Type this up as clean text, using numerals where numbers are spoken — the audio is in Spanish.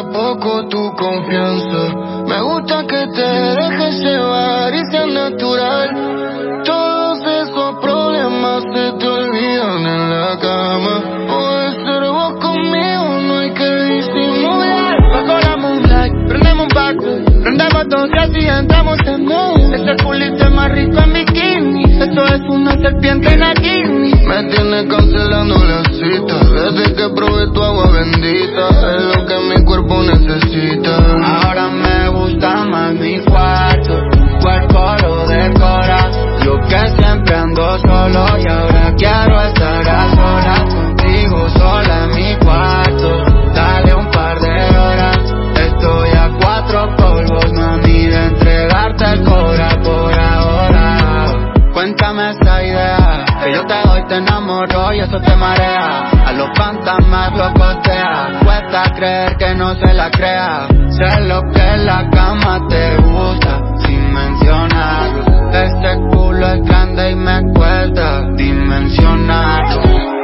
poco tu confianza. Me gusta que te dejes llevar y sea natural. Todos esos problemas se te olvidan en la cama. Puedes ser vos conmigo, no hay que disimular. Bajo la moonlight, prendemos un backwood, prendemos dos y así entramos en mood. Ese culito es más rico en bikini, esto es una serpiente en Akini. Me tienes cancelando la cita, desde que probé tu agua bendita. Es lo que mi cuerpo necesita. Ahora me gusta más mi cuarto, tu cuerpo lo decora. Yo que siempre ando solo y ahora quiero estar a solas contigo, sola en mi cuarto. Dale un par de horas, estoy a 4 polvos, mami, de entregarte el cora por ahora. Cuéntame esa idea, que yo te doy, te enamoro y eso te marea. A los fantasmas los costea, cuesta creer que no se la crea. Sé lo que en la cama te gusta, sin mencionarlo. Este culo es grande y me cuesta dimensionarlo.